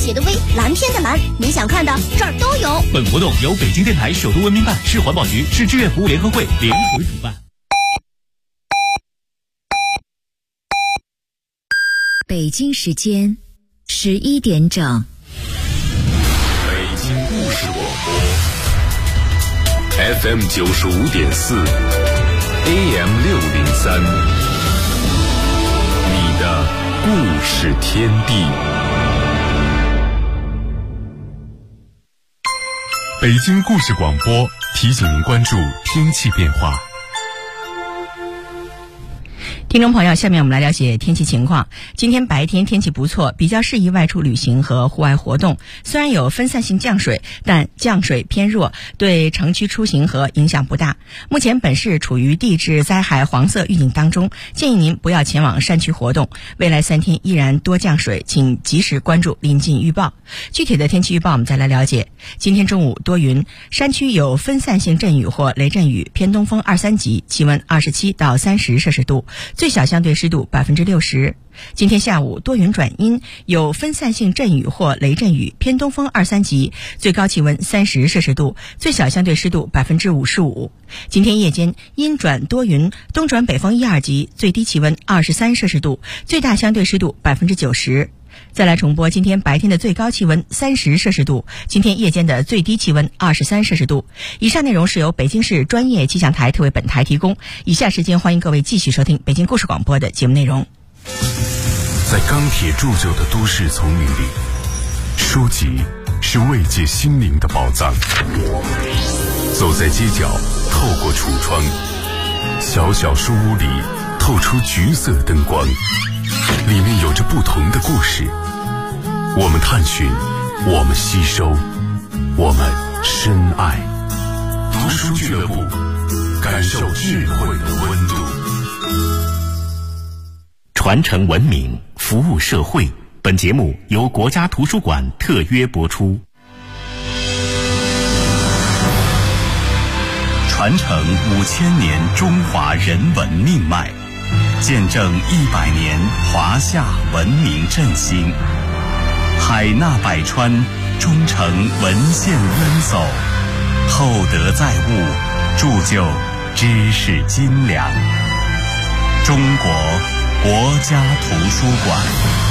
血的微，蓝天的蓝，你想看的这儿都有。 本活动由北京电台首都文明办、市环保局、市志愿服务联合会联合主办。 北京时间11点整。 北京故事广播 FM 95.4 AM 603，你的故事天地。北京故事广播提醒您关注天气变化。 听众朋友，下面我们来了解天气情况。今天白天天气不错，比较适宜外出旅行和户外活动。虽然有分散性降水，但降水偏弱，对城区出行和影响不大。目前本市处于地质灾害黄色预警当中，建议您不要前往山区活动。未来3天依然多降水，请及时关注临近预报。具体的天气预报我们再来了解。今天中午多云，山区有分散性阵雨或雷阵雨，偏东风2、3级，气温27到30摄氏度，最小相对湿度60%。今天下午多云转阴，有分散性阵雨或雷阵雨，偏东风2、3级，最高气温30摄氏度，最小相对湿度55%。今天夜间阴转多云，东转北风1、2级，最低气温23摄氏度，最大相对湿度90%。再来重播今天白天的最高气温30摄氏度，今天夜间的最低气温23摄氏度。以上内容是由北京市专业气象台特为本台提供。以下时间欢迎各位继续收听北京故事广播的节目内容。 在钢铁铸就的都市丛林里，书籍是慰藉心灵的宝藏。走在街角，透过橱窗，小小书屋里透出橘色灯光，里面有着不同的故事。我们探寻，我们吸收，我们深爱。读书俱乐部，感受智慧的温度。 传承文明，服务社会。本节目由国家图书馆特约播出。 传承5000年中华人文命脉，见证100年华夏文明振兴。海纳百川，忠诚文献渊走，厚德载物，铸就知识精良。中国国家图书馆。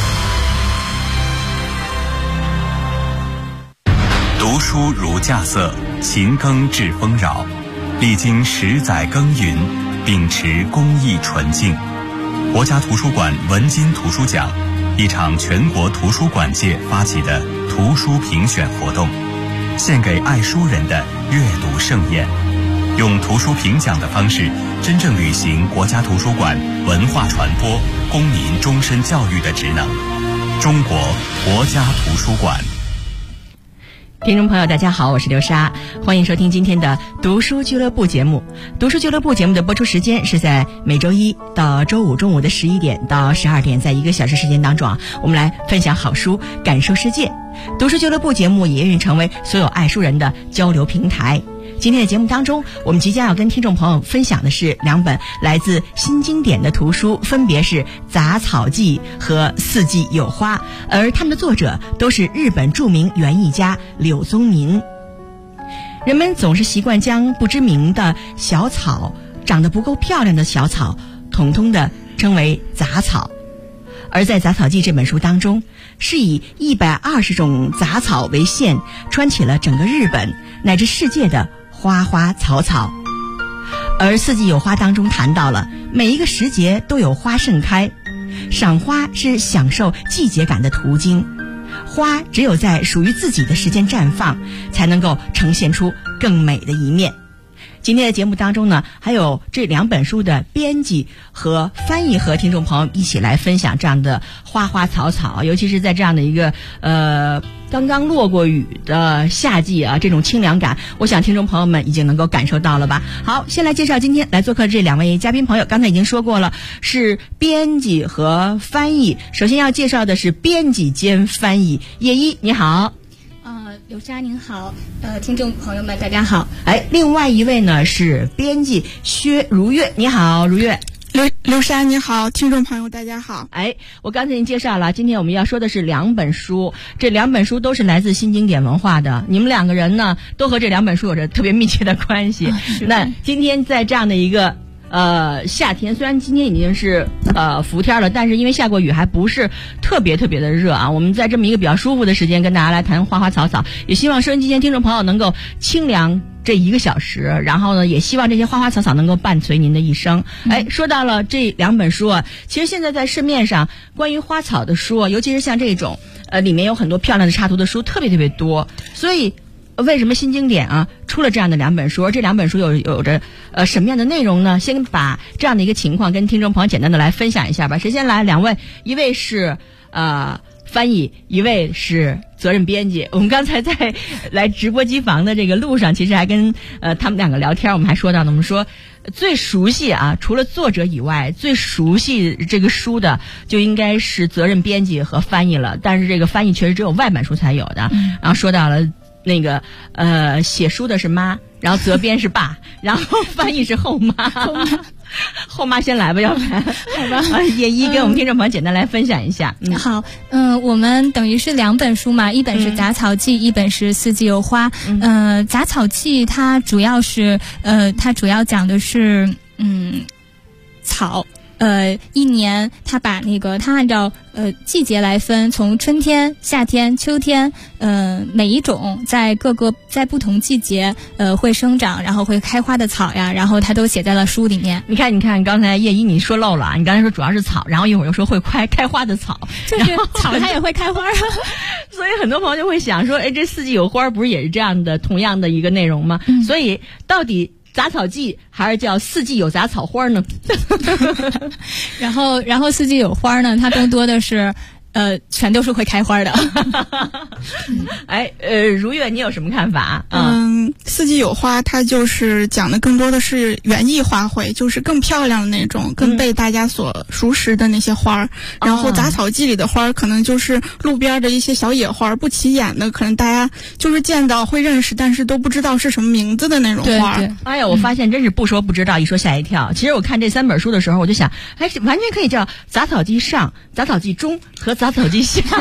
读书如稼穑，勤耕致丰饶。历经10载耕耘，秉持公益纯净，国家图书馆文津图书奖，一场全国图书馆界发起的图书评选活动，献给爱书人的阅读盛宴，用图书评奖的方式，真正履行国家图书馆文化传播、公民终身教育的职能。中国国家图书馆。 听众朋友大家好，我是刘莎，欢迎收听今天的读书俱乐部节目。读书俱乐部节目的播出时间是在每周一到周五中午的11点到12点，在1个小时时间当中我们来分享好书，感受世界。读书俱乐部节目也愿意成为所有爱书人的交流平台。今天的节目当中，我们即将要跟听众朋友分享的是2本来自新经典的图书，分别是《杂草记》和《四季有花》，而他们的作者都是日本著名园艺家柳宗民。人们总是习惯将不知名的小草、长得不够漂亮的小草统统的称为杂草，而在《杂草记》这本书当中，是以120种杂草为线，穿起了整个日本乃至世界的花花草草。而《四季有花》当中谈到了每一个时节都有花盛开，赏花是享受季节感的途径，花只有在属于自己的时间绽放，才能够呈现出更美的一面。今天的节目当中呢，还有这2本书的编辑和翻译，和听众朋友一起来分享这样的花花草草，尤其是在这样的一个刚刚落过雨的夏季这种清凉感，我想听众朋友们已经能够感受到了吧。好，先来介绍今天来做客这2位嘉宾朋友，刚才已经说过了，是编辑和翻译。首先要介绍的是编辑兼翻译叶一，你好。 刘莎您好，听众朋友们大家好。 另外一位呢是编辑薛如月，你好，如月。 刘莎你好，听众朋友大家好。 我刚才已经介绍了，今天我们要说的是2本书，这2本书都是来自新经典文化的。你们2个人呢，都和这2本书有着特别密切的关系。那今天在这样的一个夏天，虽然今天已经是伏天了，但是因为下过雨，还不是特别特别的热啊。我们在这么一个比较舒服的时间跟大家来谈花花草草，也希望收音机前听众朋友能够清凉这1个小时，然后呢，也希望这些花花草草能够伴随您的一生。说到了这2本书啊，其实现在在市面上关于花草的书啊，尤其是像这种里面有很多漂亮的插图的书，特别特别多。所以为什么新经典啊出了这样的2本书？而这2本书有着什么样的内容呢？先把这样的一个情况跟听众朋友简单的来分享一下吧。谁先来？2位，一位是翻译，一位是责任编辑。我们刚才在来直播机房的这个路上，其实还跟他们2个聊天，我们还说到呢，我们说最熟悉啊，除了作者以外，最熟悉这个书的就应该是责任编辑和翻译了。但是这个翻译确实只有外版书才有的。然后说到了那个写书的是妈，然后责编是爸，然后翻译是后妈。后妈先来吧，要不然好吧。叶一跟我们听众朋友简单来分享一下。 好，我们等于是2本书嘛，一本是杂草记，一本是四季有花。杂草记它主要讲的是草。一年它把它按照季节来分，从春天、夏天、秋天，每一种在不同季节会生长，然后会开花的草呀，然后它都写在了书里面。 你看，刚才叶一你说漏了啊！你刚才说主要是草，然后一会儿又说会开花的草， 就是草它也会开花啊。 所以很多朋友就会想说，这四季有花不是也是这样的同样的一个内容吗？所以到底杂草季还是叫四季有杂草花呢？ 然后四季有花呢，它更多的是全都是会开花的。 如月你有什么看法？ 四季有花它就是讲的更多的是园艺花卉，就是更漂亮的那种，更被大家所熟识的那些花。然后杂草季里的花可能就是路边的一些小野花，不起眼的，可能大家就是见到会认识，但是都不知道是什么名字的那种花。 对， 哎呀，我发现真是不说不知道，一说吓一跳。其实我看这3本书的时候，我就想，完全可以叫杂草季上、杂草季中和杂草季下。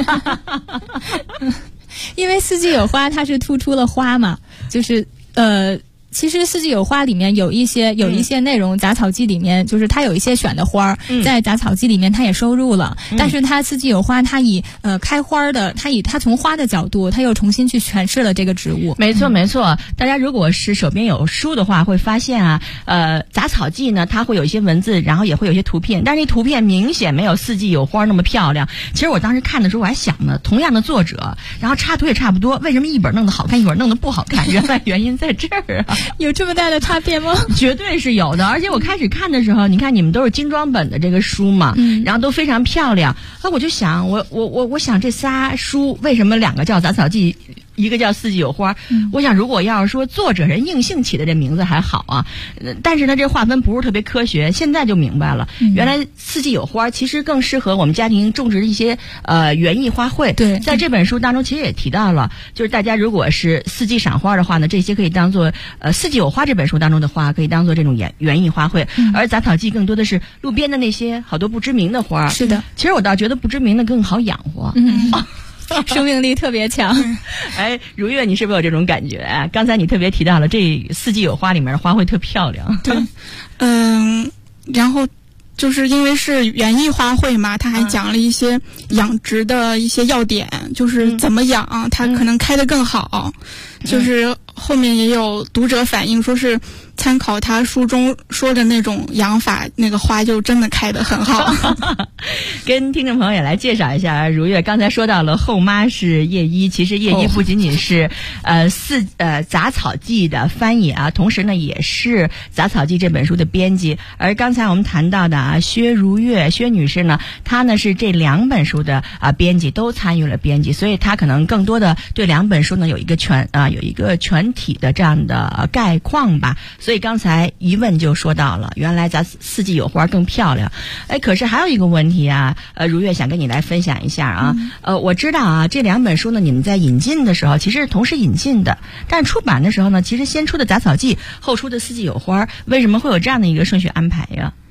因为四季有花它是突出了花嘛，就是其实四季有花里面有一些内容，杂草季里面就是它有一些选的花，在杂草季里面它也收入了，但是它四季有花，它以开花的，它从花的角度，它又重新去诠释了这个植物。 没错，大家如果是手边有书的话，会发现啊，杂草季呢，它会有一些文字，然后也会有一些图片，但是那图片明显没有四季有花那么漂亮。其实我当时看的时候，我还想呢，同样的作者，然后插图也差不多，为什么一本弄得好看，一本弄得不好看？原来原因在这儿啊。 有这么大的差别吗？ 绝对是有的。而且我开始看的时候，你看你们都是精装本的这个书嘛，然后都非常漂亮。我就想，我想这仨书为什么2个叫杂草季，一个叫四季有花？我想如果要是说作者人应性起的这名字还好啊，但是呢这划分不是特别科学。现在就明白了，原来四季有花其实更适合我们家庭种植的一些园艺花卉。 对， 在这本书当中其实也提到了，就是大家如果是四季赏花的话呢，这些可以当做四季有花这本书当中的花可以当做这种园艺花卉，而杂草季更多的是路边的那些好多不知名的花。 是的， 其实我倒觉得不知名的更好养活。 生命力特别强。 如月你是不是有这种感觉？刚才你特别提到了这四季有花里面的花卉特漂亮。 对，然后就是因为是园艺花卉嘛，他还讲了一些养殖的一些要点，就是怎么养它可能开得更好。就是后面也有读者反映说是参考他书中说的那种养法，那个花就真的开得很好。 跟听众朋友也来介绍一下，如月刚才说到了后妈是叶一，其实叶一不仅仅是杂草记的翻译啊，同时呢也是杂草记这本书的编辑。而刚才我们谈到的薛如月薛女士呢，她呢是这2本书的编辑，都参与了编辑，所以她可能更多的对2本书呢有一个全体的这样的概况吧。所以刚才一问就说到了，原来咱四季有花更漂亮。可是还有一个问题啊，如月想跟你来分享一下啊。我知道啊，这2本书呢，你们在引进的时候其实是同时引进的，但出版的时候呢，其实先出的杂草记，后出的四季有花，为什么会有这样的一个顺序安排呀？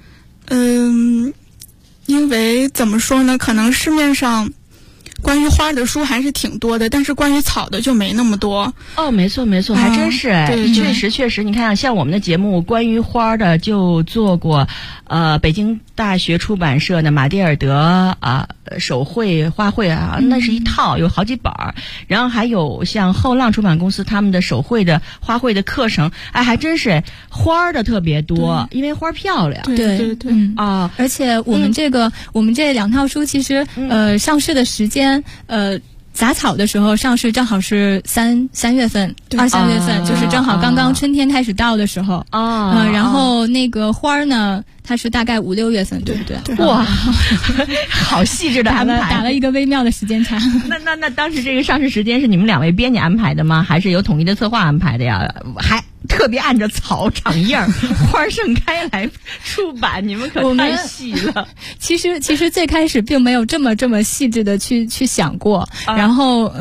因为怎么说呢，可能市面上关于花的书还是挺多的，但是关于草的就没那么多。 哦，没错没错，还真是哎， 对确实，你看像我们的节目关于花的就做过，北京大学出版社的马蒂尔德手绘花卉那是一套，有好几本儿，然后还有像后浪出版公司他们的手绘的花卉的课程，哎，还真是花的特别多，因为花漂亮。 对而且我们这两套书其实上市的时间杂草的时候上市正好是3月份，2、3月份，就是正好刚刚春天开始到的时候然后那个花儿呢，它是大概5、6月份，对不对？ 哇，好细致的安排， 打了一个微妙的时间差。 那当时这个上市时间是你们2位编辑安排的吗？还是有统一的策划安排的呀？还特别按着草长叶花盛开来出版，你们可太细了。 其实最开始并没有这么细致的去想过，然后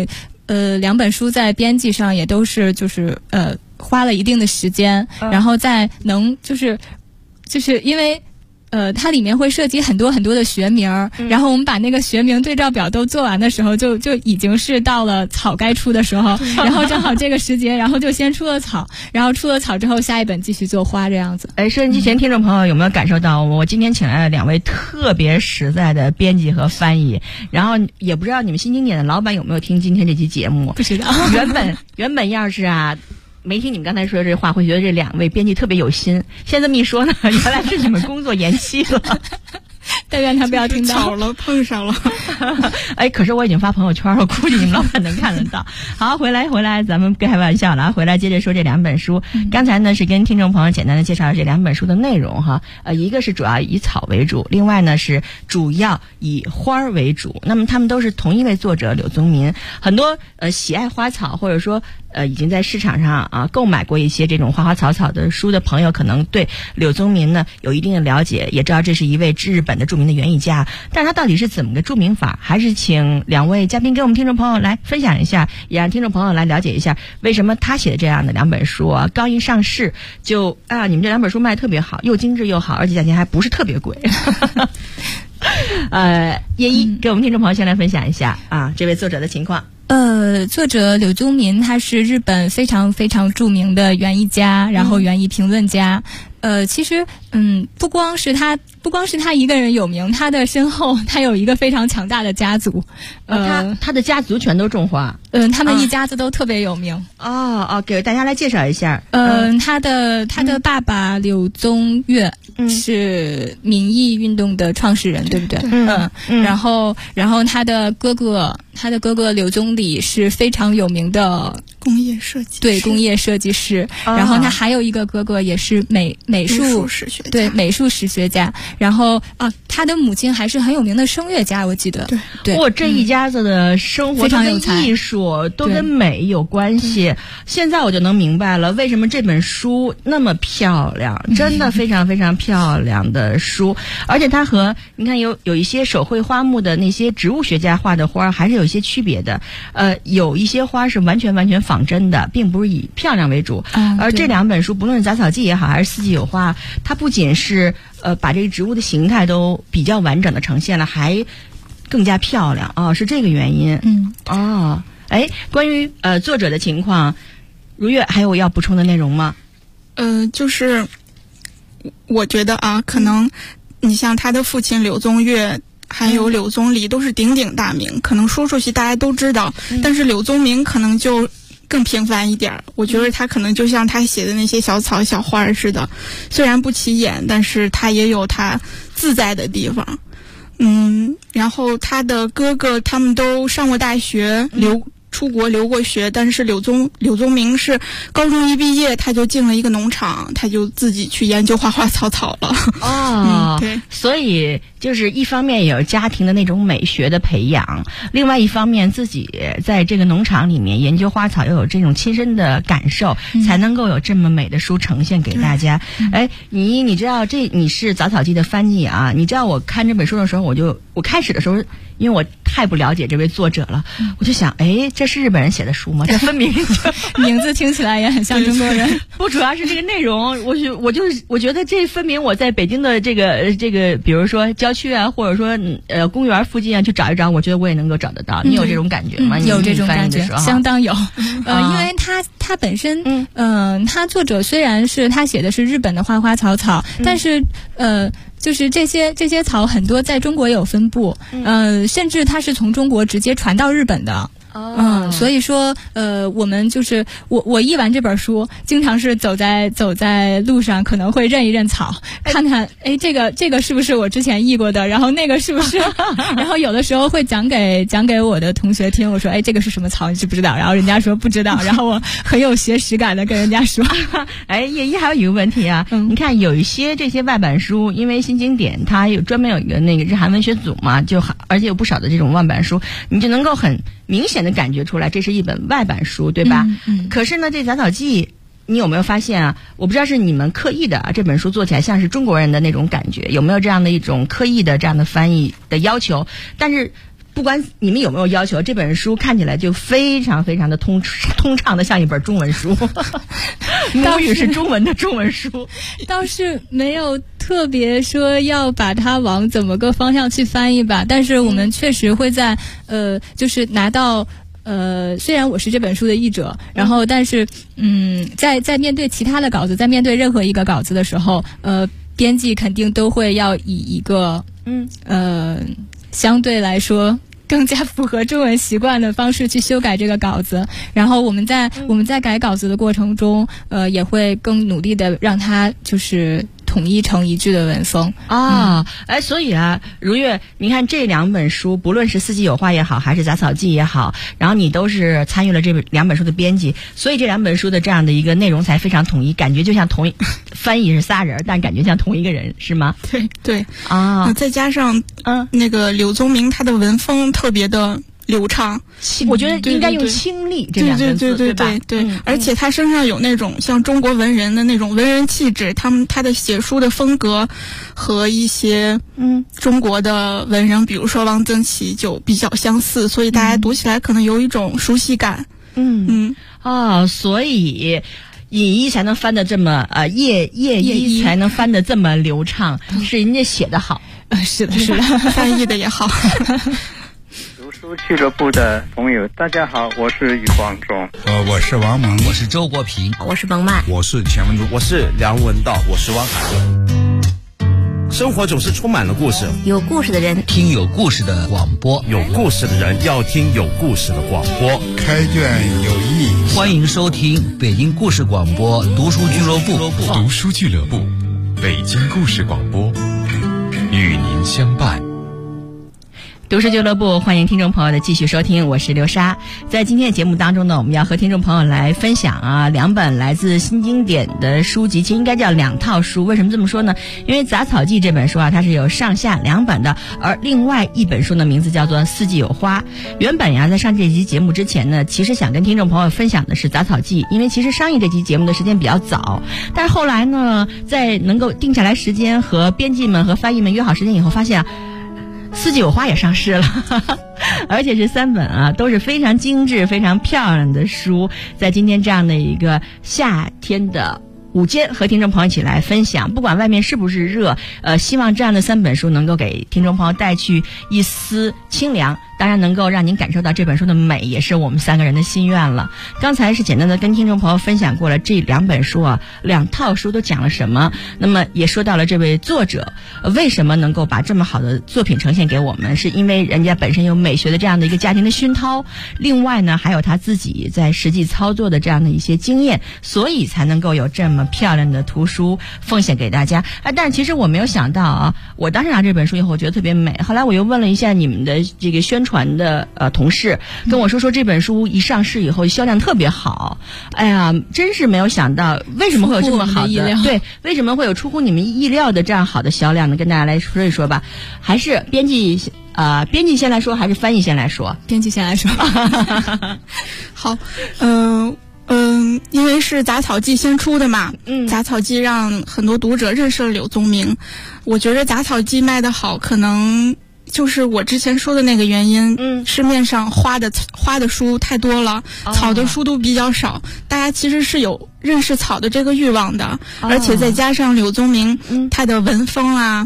2本书在编辑上也都是就是花了一定的时间，然后再能就是因为它里面会涉及很多的学名，然后我们把那个学名对照表都做完的时候，就已经是到了草该出的时候，然后正好这个时节，然后就先出了草，然后出了草之后，下一本继续做花这样子。 哎，收音机前听众朋友有没有感受到，我今天请来了2位特别实在的编辑和翻译，然后也不知道你们新经典的老板有没有听今天这期节目？ 不知道。 原本要是没听你们刚才说的这话，会觉得这2位编辑特别有心。现在这么一说呢，原来是你们工作延期了。 但愿他不要听到。 巧了，碰上了。 哎，可是我已经发朋友圈了，估计你们老板能看得到。好，回来，咱们开玩笑了，回来接着说这2本书。刚才呢是跟听众朋友简单的介绍了这2本书的内容哈。一个是主要以草为主，另外呢是主要以花为主。那么他们都是同一位作者柳宗民。很多喜爱花草或者说已经在市场上购买过一些这种花花草草的书的朋友，可能对柳宗民呢有一定的了解，也知道这是一位日本的著名的园艺家。但是他到底是怎么个著名法？还是请2位嘉宾给我们听众朋友来分享一下，也让听众朋友来了解一下为什么他写的这样的2本书刚一上市就你们这2本书卖得特别好，又精致又好，而且价钱还不是特别贵。叶一给我们听众朋友先来分享一下这位作者的情况。 作者柳宗民他是日本非常非常著名的园艺家，然后园艺评论家。其实不光是他一个人有名，他的身后他有一个非常强大的家族。 他的家族全都种花。 他们一家子都特别有名。 给大家来介绍一下。 他的爸爸柳宗悦是民艺运动的创始人，对不对？然后他的哥哥柳宗理是非常有名的工业设计师。 对，工业设计师。然后他还有一个哥哥也是美术史学家。 对，美术史学家。然后他的母亲还是很有名的声乐家，我记得。对， 这一家子的生活都跟艺术都跟美有关系。现在我就能明白了为什么这本书那么漂亮，真的非常非常漂亮的书。而且它和你看有一些手绘花木的那些植物学家画的花还是有一些区别的。有一些花是完全仿真的，并不是以漂亮为主。而这2本书不论是杂草记也好还是四季有花，它不仅是把这个植物的形态都比较完整的呈现了，还更加漂亮是这个原因。关于作者的情况，如月还有要补充的内容吗？ 就是我觉得可能你像他的父亲柳宗悦还有柳宗理都是鼎鼎大名，可能说出去大家都知道。但是柳宗民可能就更平凡一点，我觉得他可能就像他写的那些小草小花似的，虽然不起眼，但是他也有他自在的地方。然后他的哥哥他们都上过大学，出国留过学，但是柳宗民是高中一毕业他就进了一个农场，他就自己去研究花花草草了。对， 所以就是一方面有家庭的那种美学的培养，另外一方面自己在这个农场里面研究花草，又有这种亲身的感受，才能够有这么美的书呈现给大家。你知道你是杂草记的翻译你知道我看这本书的时候，我开始的时候因为我太不了解这位作者了。我就想，哎，这是日本人写的书吗？这分明名字听起来也很像中国人。 不，主要是这个内容，我觉得这分明我在北京的这个，比如说郊区啊，或者说公园附近啊，去找一找，我觉得我也能够找得到。你有这种感觉吗？ 有这种感觉，相当有。因为他本身，他作者虽然是他写的是日本的花花草草，但是就是这些草很多在中国也有分布，甚至它是从中国直接传到日本的。所以说，我们就是我译完这本书，经常是走在路上，可能会认一认草，看看，哎，这个是不是我之前译过的，然后那个是不是，然后有的时候会讲给我的同学听，我说，哎，这个是什么草，你知不知道？然后人家说不知道，然后我很有学识感的跟人家说。 哎，叶一还有一个问题啊，你看有一些这些外版书，因为新经典它专门有一个那个日韩文学组嘛，而且有不少的这种外版书，你就能够很明显的感觉出来，这是一本外版书，对吧？可是呢，这杂草记，你有没有发现啊？我不知道是你们刻意的这本书做起来像是中国人的那种感觉，有没有这样的一种刻意的这样的翻译的要求？但是不管你们有没有要求，这本书看起来就非常非常的通畅的像一本中文书，母语是中文的中文书， 倒是没有特别说要把它往怎么个方向去翻译吧。但是我们确实会在就是拿到虽然我是这本书的译者，然后但是在面对其他的稿子，在面对任何一个稿子的时候，编辑肯定都会要以一个相对来说更加符合中文习惯的方式去修改这个稿子，然后我们在改稿子的过程中，也会更努力的让它就是统一成一致的文风啊。所以啊，如月，你看这两本书，不论是四季有花也好，还是杂草记也好，然后你都是参与了这两本书的编辑，所以这两本书的这样的一个内容才非常统一，感觉就像翻译是仨人，但感觉像同一个人，是吗？ 对啊，再加上那个柳宗明他的文风特别的流畅， 我觉得应该用清丽这两个字，对吧？ 对，而且他身上有那种像中国文人的那种文人气质，他的写书的风格和一些中国的文人，比如说汪曾祺就比较相似，所以大家读起来可能有一种熟悉感。 所以尹一才能翻得这么叶一才能翻得这么流畅，是人家写得好。 是的， 翻译的也好。 读书俱乐部的朋友，大家好，我是余广仲。 我是王蒙， 我是周国平， 我是冯曼， 我是钱文珠， 我是梁文道，我是汪涵。生活总是充满了故事， 有故事的人听有故事的广播， 有故事的人要听有故事的广播。 开卷有益， 欢迎收听北京故事广播读书俱乐部。 读书俱乐部，北京故事广播，与您相伴。 读书俱乐部，欢迎听众朋友的继续收听，我是刘莎。在今天的节目当中呢，我们要和听众朋友来分享两本来自新经典的书籍，其实应该叫两套书。为什么这么说呢？因为《杂草记》这本书它是有上下两本的，而另外一本书的名字叫做《四季有花》。原本在上这期节目之前呢，其实想跟听众朋友分享的是《杂草记》，因为其实上映这期节目的时间比较早，但是后来呢，在能够定下来时间和编辑们和翻译们约好时间以后，发现四季有花也上市了，而且是3本都是非常精致非常漂亮的书，在今天这样的一个夏天的午间和听众朋友一起来分享。不管外面是不是热，希望这样的3本书能够给听众朋友带去一丝清凉，当然能够让您感受到这本书的美，也是我们3个人的心愿了。刚才是简单的跟听众朋友分享过了这2本书2套书都讲了什么，那么也说到了这位作者为什么能够把这么好的作品呈现给我们，是因为人家本身有美学的这样的一个家庭的熏陶，另外呢还有他自己在实际操作的这样的一些经验，所以才能够有这么漂亮的图书奉献给大家。但是其实我没有想到我当时拿这本书以后我觉得特别美，后来我又问了一下你们的这个宣传的同事，跟我说这本书一上市以后销量特别好。哎呀，真是没有想到为什么会有这么好的，对，为什么会有出乎你们意料的这样好的销量呢？跟大家来说一说吧。还是编辑先来说，还是翻译先来说？ 编辑先来说。 好，因为是杂草记先出的嘛，杂草记让很多读者认识了柳宗明。我觉得杂草记卖得好，可能就是我之前说的那个原因，市面上花的书太多了，草的书都比较少，大家其实是有认识草的这个欲望的，而且再加上柳宗明他的文风啊，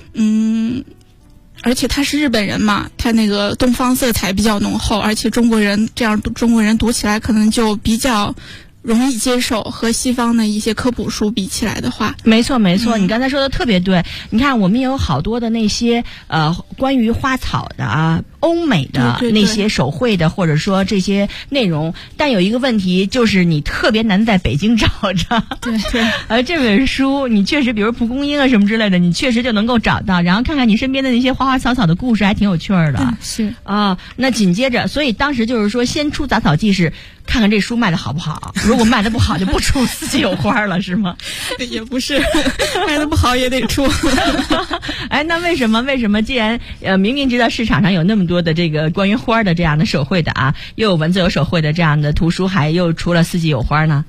而且他是日本人嘛，他那个东方色彩比较浓厚，而且中国人读起来可能就比较容易接受，和西方的一些科普书比起来的话。 没错，你刚才说的特别对。你看，我们也有好多的那些关于花草的啊，欧美的那些手绘的，或者说这些内容，但有一个问题，就是你特别难在北京找着。对，这本书你确实，比如蒲公英啊什么之类的，你确实就能够找到，然后看看你身边的那些花花草草的故事，还挺有趣的。 是啊，那紧接着，所以当时就是说，先出杂草记是看看这书卖的好不好，如果卖的不好就不出四季有花了，是吗？ 也不是，卖的不好也得出。 哎，那为什么既然明明知道市场上有那么多的这个关于花的这样的手绘的啊，又有文字有手绘的这样的图书，还又出了四季有花呢？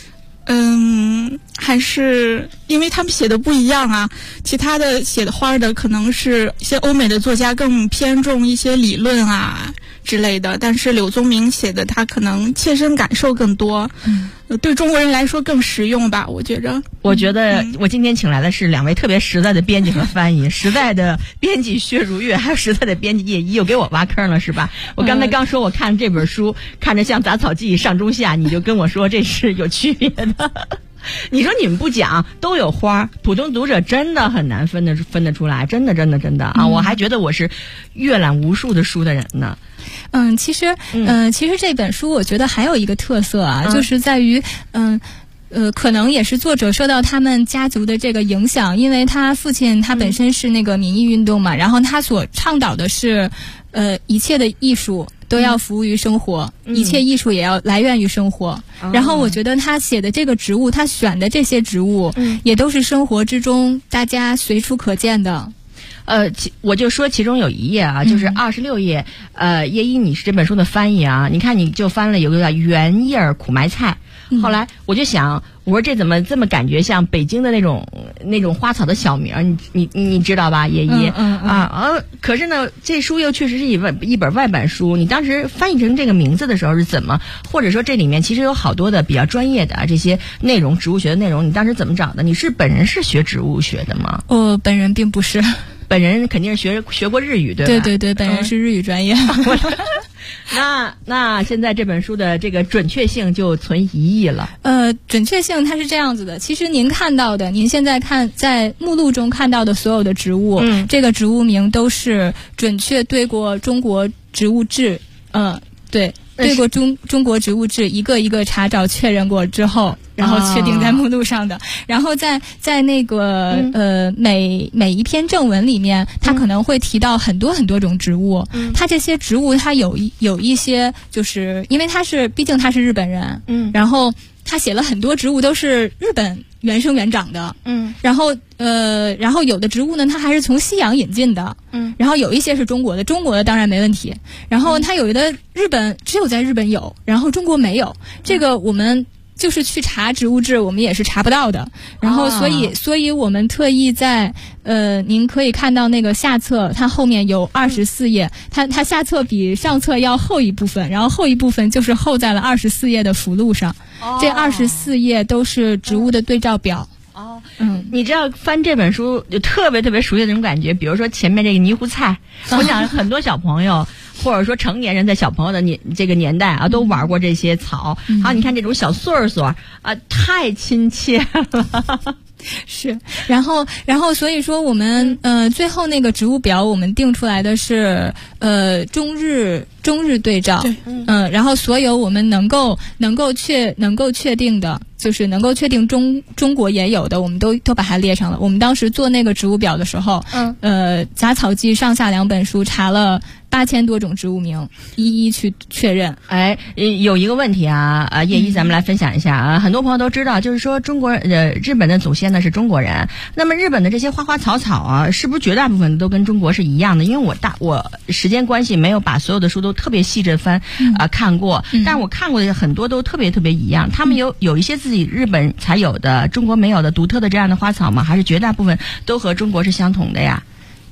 还是因为他们写的不一样啊，其他的写的花的可能是一些欧美的作家更偏重一些理论啊之类的，但是柳宗明写的他可能切身感受更多，对中国人来说更实用吧，我觉得我今天请来的是两位特别实在的编辑和翻译，实在的编辑薛如月，还有实在的编辑叶一，又给我挖坑了是吧？我刚才刚说我看这本书看着像杂草记上中下，你就跟我说这是有区别的。你说你们不讲都有花，普通读者真的很难分得出来，真的啊！我还觉得我是阅览无数的书的人呢。 其实这本书我觉得还有一个特色啊，就是在于可能也是作者受到他们家族的这个影响，因为他父亲他本身是那个民意运动嘛，然后他所倡导的是一切的艺术都要服务于生活，一切艺术也要来源于生活。然后我觉得他写的这个植物，他选的这些植物，也都是生活之中大家随处可见的。 我就说其中有一页啊，就是26页，叶一你是这本书的翻译啊，你看你就翻了有个叫圆叶苦埋菜。后来我就想，我说这怎么这么感觉像北京的那种花草的小名，你知道吧，叶一可是呢，这书又确实是一本外版书，你当时翻译成这个名字的时候是怎么，或者说这里面其实有好多的比较专业的这些内容，植物学的内容，你当时怎么找的？你是本人是学植物学的吗？ 我本人并不是。 本人肯定是学过日语，对吧？ 对，本人是日语专业。 那现在这本书的这个准确性就存疑义了。 准确性它是这样子的，其实您现在看在目录中看到的所有的植物，这个植物名都是准确对过中国植物志，对过中国植物志一个一个查找确认过之后，然后确定在目录上的。然后在那个每一篇正文里面，它可能会提到很多很多种植物。它这些植物它有一些，就是因为毕竟他是日本人，然后他写了很多植物都是日本原生原长的，然后有的植物呢，它还是从西洋引进的，然后有一些是中国的当然没问题，然后它有的只有在日本有，然后中国没有，这个我们就是去查植物志，我们也是查不到的。然后所以我们特意在您可以看到那个下册，它后面有24页，它下册比上册要厚一部分，然后厚一部分就是厚在了24页的附录上。这24页都是植物的对照表。 你知道翻这本书就特别特别熟悉的那种感觉，比如说前面这个泥糊菜，我想很多小朋友或者说成年人在小朋友的这个年代啊，都玩过这些草。好，你看这种小穗穗啊，太亲切了。 是，然后所以说我们最后那个植物表我们定出来的是中日对照，然后所有我们能够确定的，就是能够确定中国也有的，我们都把它列上了。我们当时做那个植物表的时候，杂草记上下2本书查了8000多种植物名，一一去确认。 有一个问题啊，叶一咱们来分享一下啊。很多朋友都知道，就是说日本的祖先呢是中国人，那么日本的这些花花草草啊，是不是绝大部分都跟中国是一样的？因为我时间关系没有把所有的书都特别细致看过，但是我看过的很多都特别特别一样。他们有一些自己日本才有的、中国没有的独特的这样的花草吗？还是绝大部分都和中国是相同的呀？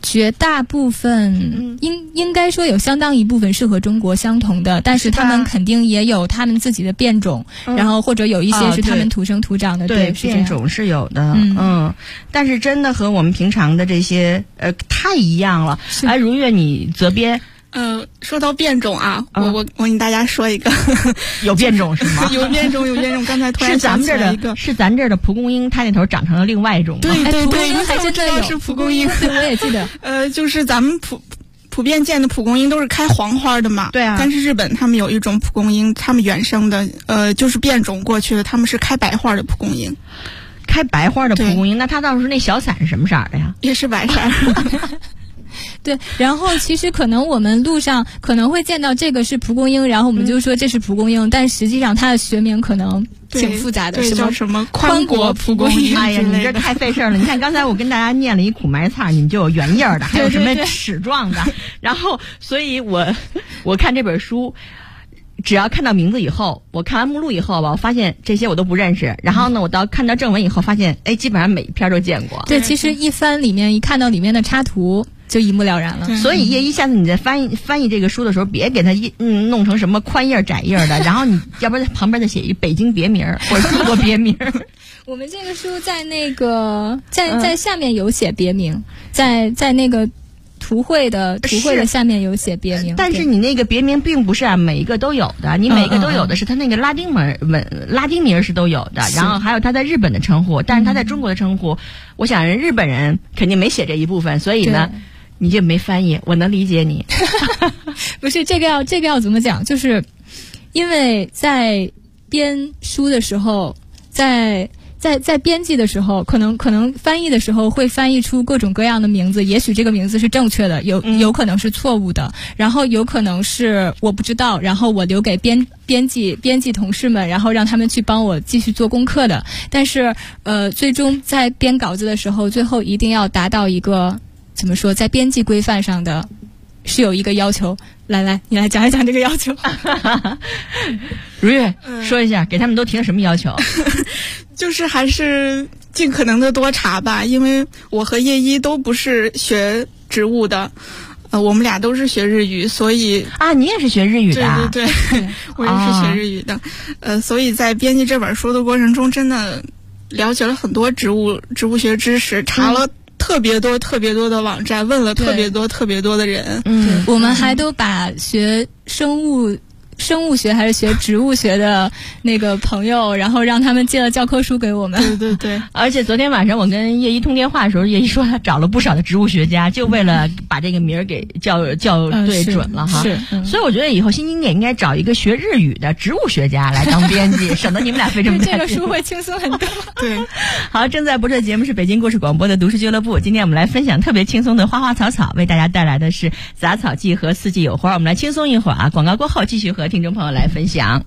绝大部分应该说有相当一部分是和中国相同的，但是他们肯定也有他们自己的变种，然后或者有一些是他们土生土长的， 对，变种是有的，但是真的和我们平常的这些太一样了。哎，如月，你责编。 说到变种啊，我给大家说一个， 有变种是吗？ 有变种。刚才突然想起来一个， 是咱这儿的蒲公英，它那头长成了另外一种。 对， 蒲公英还真的有是蒲公英， 对，我也记得。 就是咱们普遍见的蒲公英都是开黄花的嘛， 对啊。 但是日本他们有一种蒲公英，他们原生的就是变种过去的，他们是开白花的蒲公英。 开白花的蒲公英，那它到时候那小伞是什么色的呀？ 也是白色。 对，然后其实可能我们路上可能会见到这个是蒲公英，然后我们就说这是蒲公英，但实际上它的学名可能挺复杂的， 什么宽果蒲公英。 哎呀，你这太费事了！你看刚才我跟大家念了一苦埋菜，你们就有圆叶的，还有什么齿状的，然后所以我看这本书。只要看到名字以后，我看完目录以后吧，我发现这些我都不认识。然后呢，我到看到正文以后，发现基本上每一篇都见过。 对，其实一翻里面，一看到里面的插图，就一目了然了。 所以叶一下次你在翻译这个书的时候，别给它弄成什么宽页窄页的，然后你要不然在旁边再写一北京别名或者中国别名。 我们这个书在那个在下面有写别名，在那个。图绘的下面有写别名， 但是你那个别名并不是每一个都有的，你每一个都有的是它那个拉丁名是都有的，然后还有它在日本的称呼，但是它在中国的称呼，我想日本人肯定没写这一部分，所以呢，你就没翻译，我能理解你。 不是这个要怎么讲？就是因为在编书的时候，在编辑的时候，可能翻译的时候会翻译出各种各样的名字，也许这个名字是正确的，有可能是错误的，然后有可能是我不知道，然后我留给编辑同事们，然后让他们去帮我继续做功课的。但是最终在编稿子的时候，最后一定要达到一个怎么说，在编辑规范上的是有一个要求。来，你来讲一讲这个要求。 如月，说一下，给他们都提了什么要求？ 就是还是尽可能的多查吧，因为我和叶一都不是学植物的，我们俩都是学日语，所以你也是学日语的啊？ 对，我也是学日语的，所以在编辑这本书的过程中，真的了解了很多植物学知识，查了特别多的网站，问了特别多的人。 我们还都把学生物学还是学植物学的那个朋友，然后让他们借了教科书给我们。 对。 而且昨天晚上我跟叶一通电话的时候，叶一说他找了不少的植物学家，就为了把这个名儿给叫对准了哈。所以我觉得以后新经典应该找一个学日语的植物学家来当编辑，省得你们俩费这么大劲。 这个书会轻松很多。 对。 好，正在播出的节目是北京故事广播的读书俱乐部。今天我们来分享特别轻松的花花草草，为大家带来的是杂草季和四季有花。我们来轻松一会儿啊，广告过后继续和听众朋友来分享。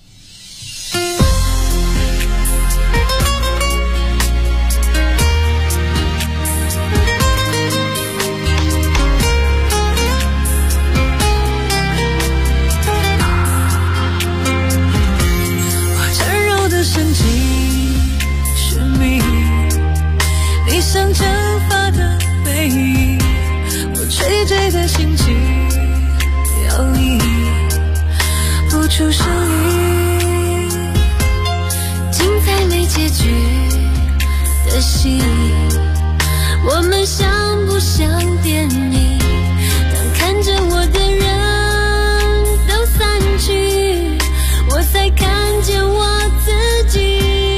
缠绕的神经是你，你像蒸发的背影，我垂坠的心情摇曳不出声音，精彩没结局的戏，我们像不像电影？当看着我的人都散去，我才看见我自己。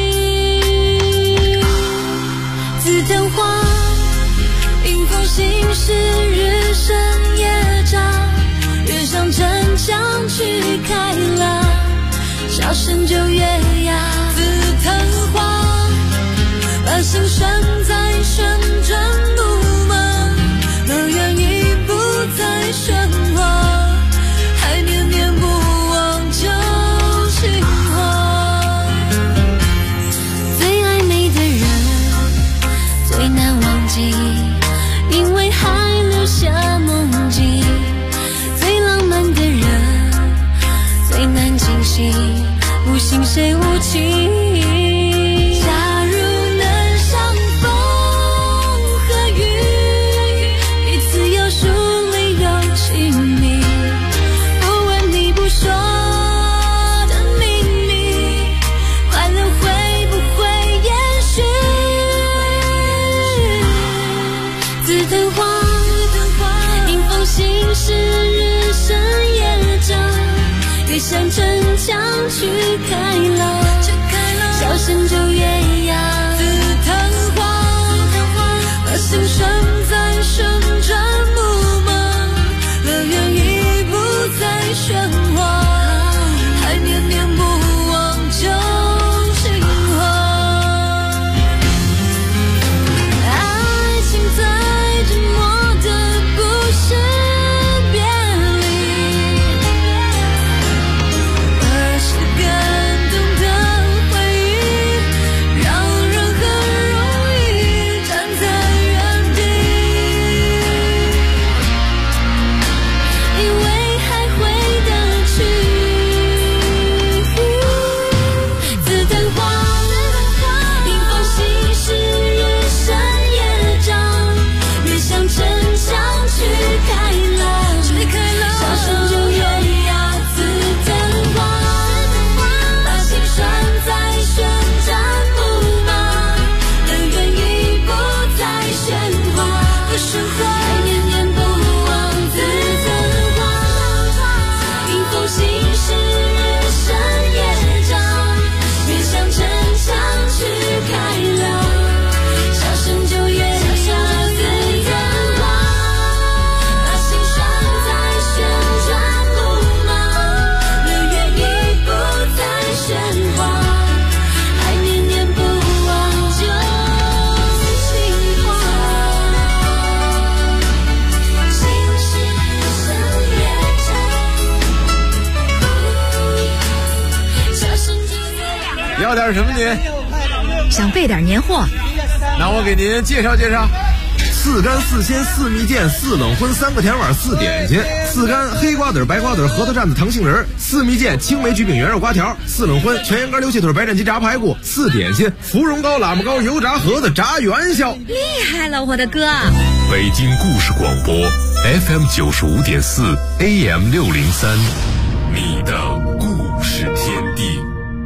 紫藤花，迎风行驶，日升夜长，跃上城墙去开朗，笑声就越哑。紫藤花，把心拴在旋转木马，乐园已不再喧哗，还念念不忘旧情话。最暧昧的人最难忘记，因为还留下梦境。最浪漫的人最难惊醒，无心谁无情。假如能相逢和雨， 要点什么您？ 想备点年货。 那我给您介绍介绍。4干4鲜4蜜饯4冷荤3个甜碗4点心，4干黑瓜子白瓜子核桃蘸子糖杏仁，4蜜饯青梅焗饼圆肉瓜条，4冷荤全羊肝溜气腿白斩鸡炸排骨，4点心芙蓉糕喇嘛糕油炸盒子炸元宵。 厉害了，我的哥！ 北京故事广播 FM 95.4 AM 603，你的故事天地。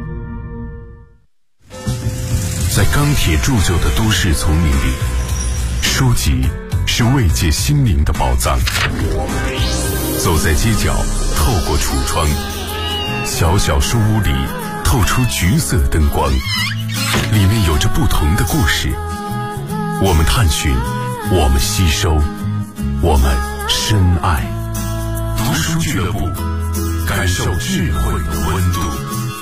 在钢铁铸就的都市丛林里，书籍是慰藉心灵的宝藏。走在街角，透过橱窗，小小书屋里透出橘色灯光，里面有着不同的故事。我们探寻，我们吸收，我们深爱。读书俱乐部，感受智慧的温度。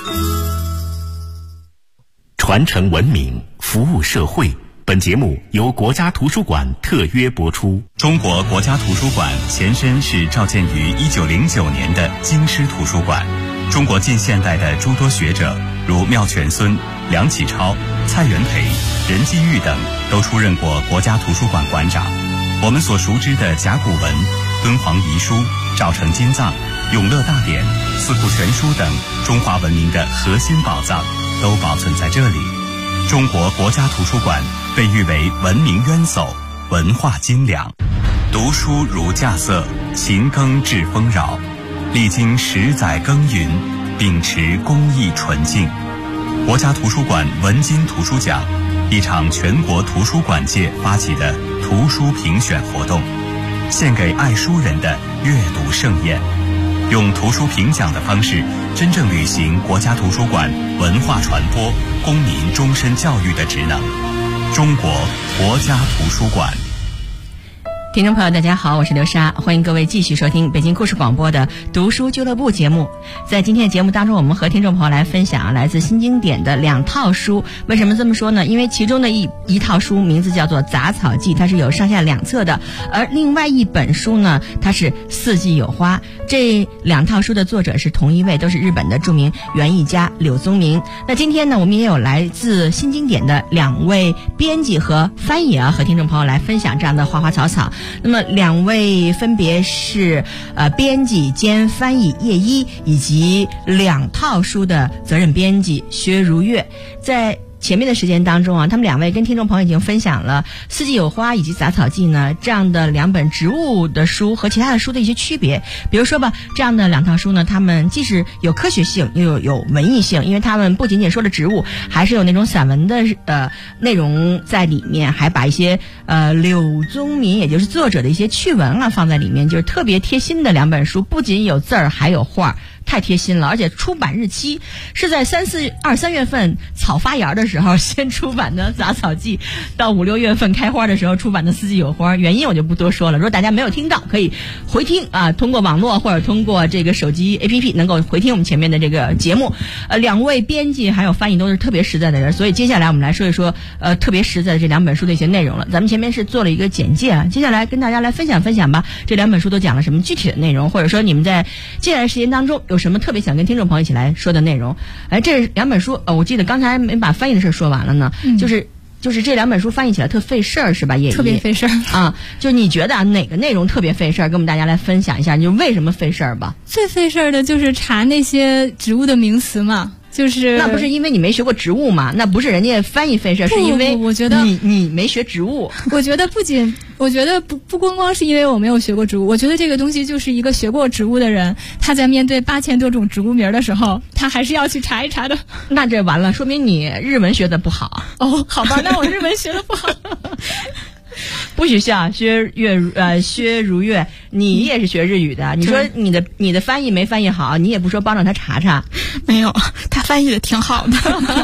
传承文明，服务社会。本节目由国家图书馆特约播出。 中国国家图书馆前身是召建于1909年的京师图书馆。中国近现代的诸多学者，如妙泉孙、梁启超、蔡元培、任继玉等，都出任过国家图书馆馆长。我们所熟知的甲骨文、敦煌遗书、赵城金藏、永乐大典、四库全书等中华文明的核心宝藏，都保存在这里。中国国家图书馆被誉为文明渊薮，文化精良。读书如稼穑，勤耕致丰饶。历经10载耕耘，秉持公益纯净。国家图书馆文津图书奖，一场全国图书馆界发起的图书评选活动，献给爱书人的阅读盛宴。用图书评奖的方式，真正履行国家图书馆文化传播、公民终身教育的职能。中国国家图书馆。 听众朋友大家好，我是刘莎，欢迎各位继续收听北京故事广播的读书俱乐部节目。在今天的节目当中，我们和听众朋友来分享来自新经典的2套书。为什么这么说呢？因为其中的一套书名字叫做《杂草记》，它是有上下2册的，而另外一本书呢，它是《四季有花》。这2套书的作者是同一位，都是日本的著名园艺家柳宗明。那今天呢，我们也有来自新经典的2位编辑和翻译和听众朋友来分享这样的花花草草。那么2位分别是编辑兼翻译叶一，以及2套书的责任编辑薛如月。在前面的时间当中啊，他们2位跟听众朋友已经分享了《四季有花》以及《杂草记》呢这样的2本植物的书和其他的书的一些区别。比如说吧，这样的2套书呢，他们既是有科学性又有文艺性，因为他们不仅仅说了植物，还是有那种散文的内容在里面，还把一些柳宗明也就是作者的一些趣闻放在里面，就是特别贴心的2本书，不仅有字儿还有画，太贴心了。而且出版日期是在3月份草发芽的时候先出版的《杂草记》，到5、6月份开花的时候出版的《四季有花》。原因我就不多说了，如果大家没有听到，可以回听啊，通过网络或者通过这个手机 APP 能够回听我们前面的这个节目。2位编辑还有翻译都是特别实在的人，所以接下来我们来说一说特别实在的这2本书的一些内容了。咱们前面是做了一个简介啊，接下来跟大家来分享分享吧，这2本书都讲了什么具体的内容，或者说你们在接下来时间当中有什么特别想跟听众朋友一起来说的内容。这2本书我记得刚才没把翻译的事说完了呢，就是这2本书翻译起来特费事儿是吧？也特别费事儿啊！就你觉得哪个内容特别费事儿，跟我们大家来分享一下，就为什么费事儿吧？ 最费事儿的就是查那些植物的名词嘛。就是那不是因为你没学过植物嘛？那不是人家翻译费事，是因为我觉得你没学植物。 我觉得不光是因为我没有学过植物，我觉得这个东西就是一个学过植物的人，他在面对8000多种植物名的时候，他还是要去查一查的。 那这完了，说明你日文学的不好。 哦，好吧，那我日文学的不好。 不许笑，薛如月，你也是学日语的，你说你的翻译没翻译好，你也不说帮着他查查。 没有，他翻译的挺好的。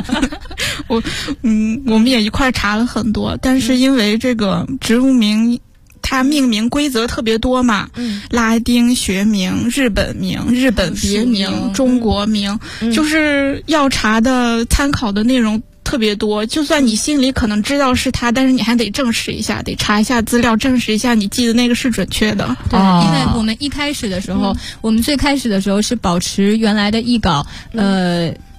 我们也一块查了很多，但是因为这个植物名它命名规则特别多嘛，拉丁学名、日本名、日本别名、中国名，就是要查的参考的内容特别多，就算你心里可能知道是它，但是你还得证实一下，得查一下资料，证实一下你记的那个是准确的。 对，因为我们一开始的时候，我们最开始的时候是保持原来的译稿，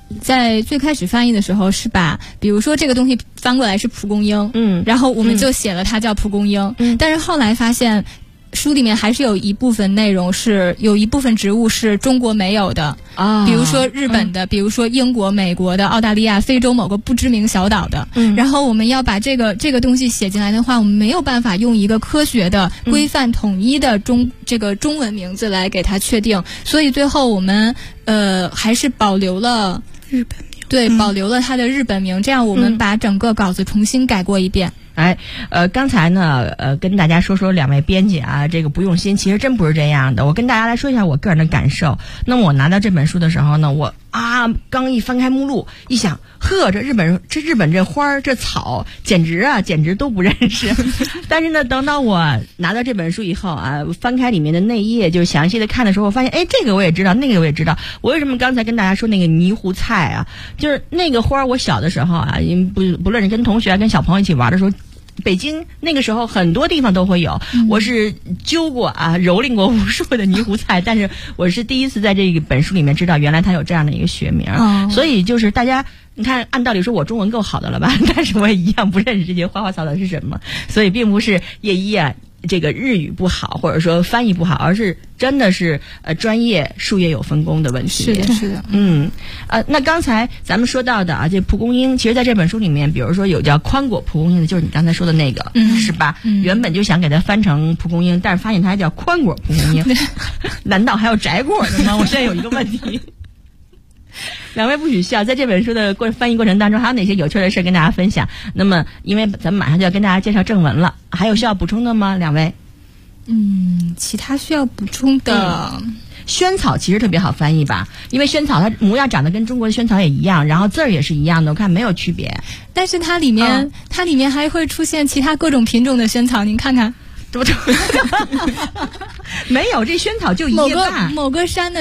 在最开始翻译的时候是把，比如说这个东西翻过来是蒲公英，然后我们就写了它叫蒲公英，但是后来发现书里面还是有一部分内容是有一部分植物是中国没有的比如说日本的，比如说英国、美国的、澳大利亚、非洲某个不知名小岛的，然后我们要把这个东西写进来的话，我们没有办法用一个科学的、规范统一的这个中文名字来给它确定，所以最后我们还是保留了日本名， 对，保留了它的日本名，这样我们把整个稿子重新改过一遍。 刚才呢，跟大家说两位编辑啊，这个不用心，其实真不是这样的。我跟大家来说一下我个人的感受。那么我拿到这本书的时候呢，我刚一翻开目录，一想，呵，这日本这花儿这草，简直都不认识。但是呢，等到我拿到这本书以后啊，翻开里面的内页，就详细的看的时候，我发现，这个我也知道，那个我也知道。我为什么刚才跟大家说那个泥糊菜啊？就是那个花儿，我小的时候啊，不论是跟同学跟小朋友一起玩的时候。北京那个时候很多地方都会有，我是揪过蹂躏过无数的泥糊菜，但是我是第一次在这本书里面知道原来它有这样的一个学名，所以就是大家你看，按道理说我中文够好的了吧，但是我也一样不认识这些花花草草是什么，所以并不是叶一这个日语不好，或者说翻译不好，而是真的是专业术业有分工的问题。 是的。 那刚才咱们说到的这蒲公英，其实在这本书里面，比如说有叫宽果蒲公英的，就是你刚才说的那个，是吧？原本就想给它翻成蒲公英，但是发现它还叫宽果蒲公英，难道还有窄果的吗？我现在有一个问题。两位不许笑，在这本书的翻译过程当中，还有哪些有趣的事跟大家分享？那么，因为咱们马上就要跟大家介绍正文了，还有需要补充的吗？两位？ 其他需要补充的。 萱草其实特别好翻译吧，因为萱草它模样长得跟中国的萱草也一样，然后字儿也是一样的，我看没有区别。 但是它里面还会出现其他各种品种的萱草，您看看。 没有，这萱草就一叶某个山的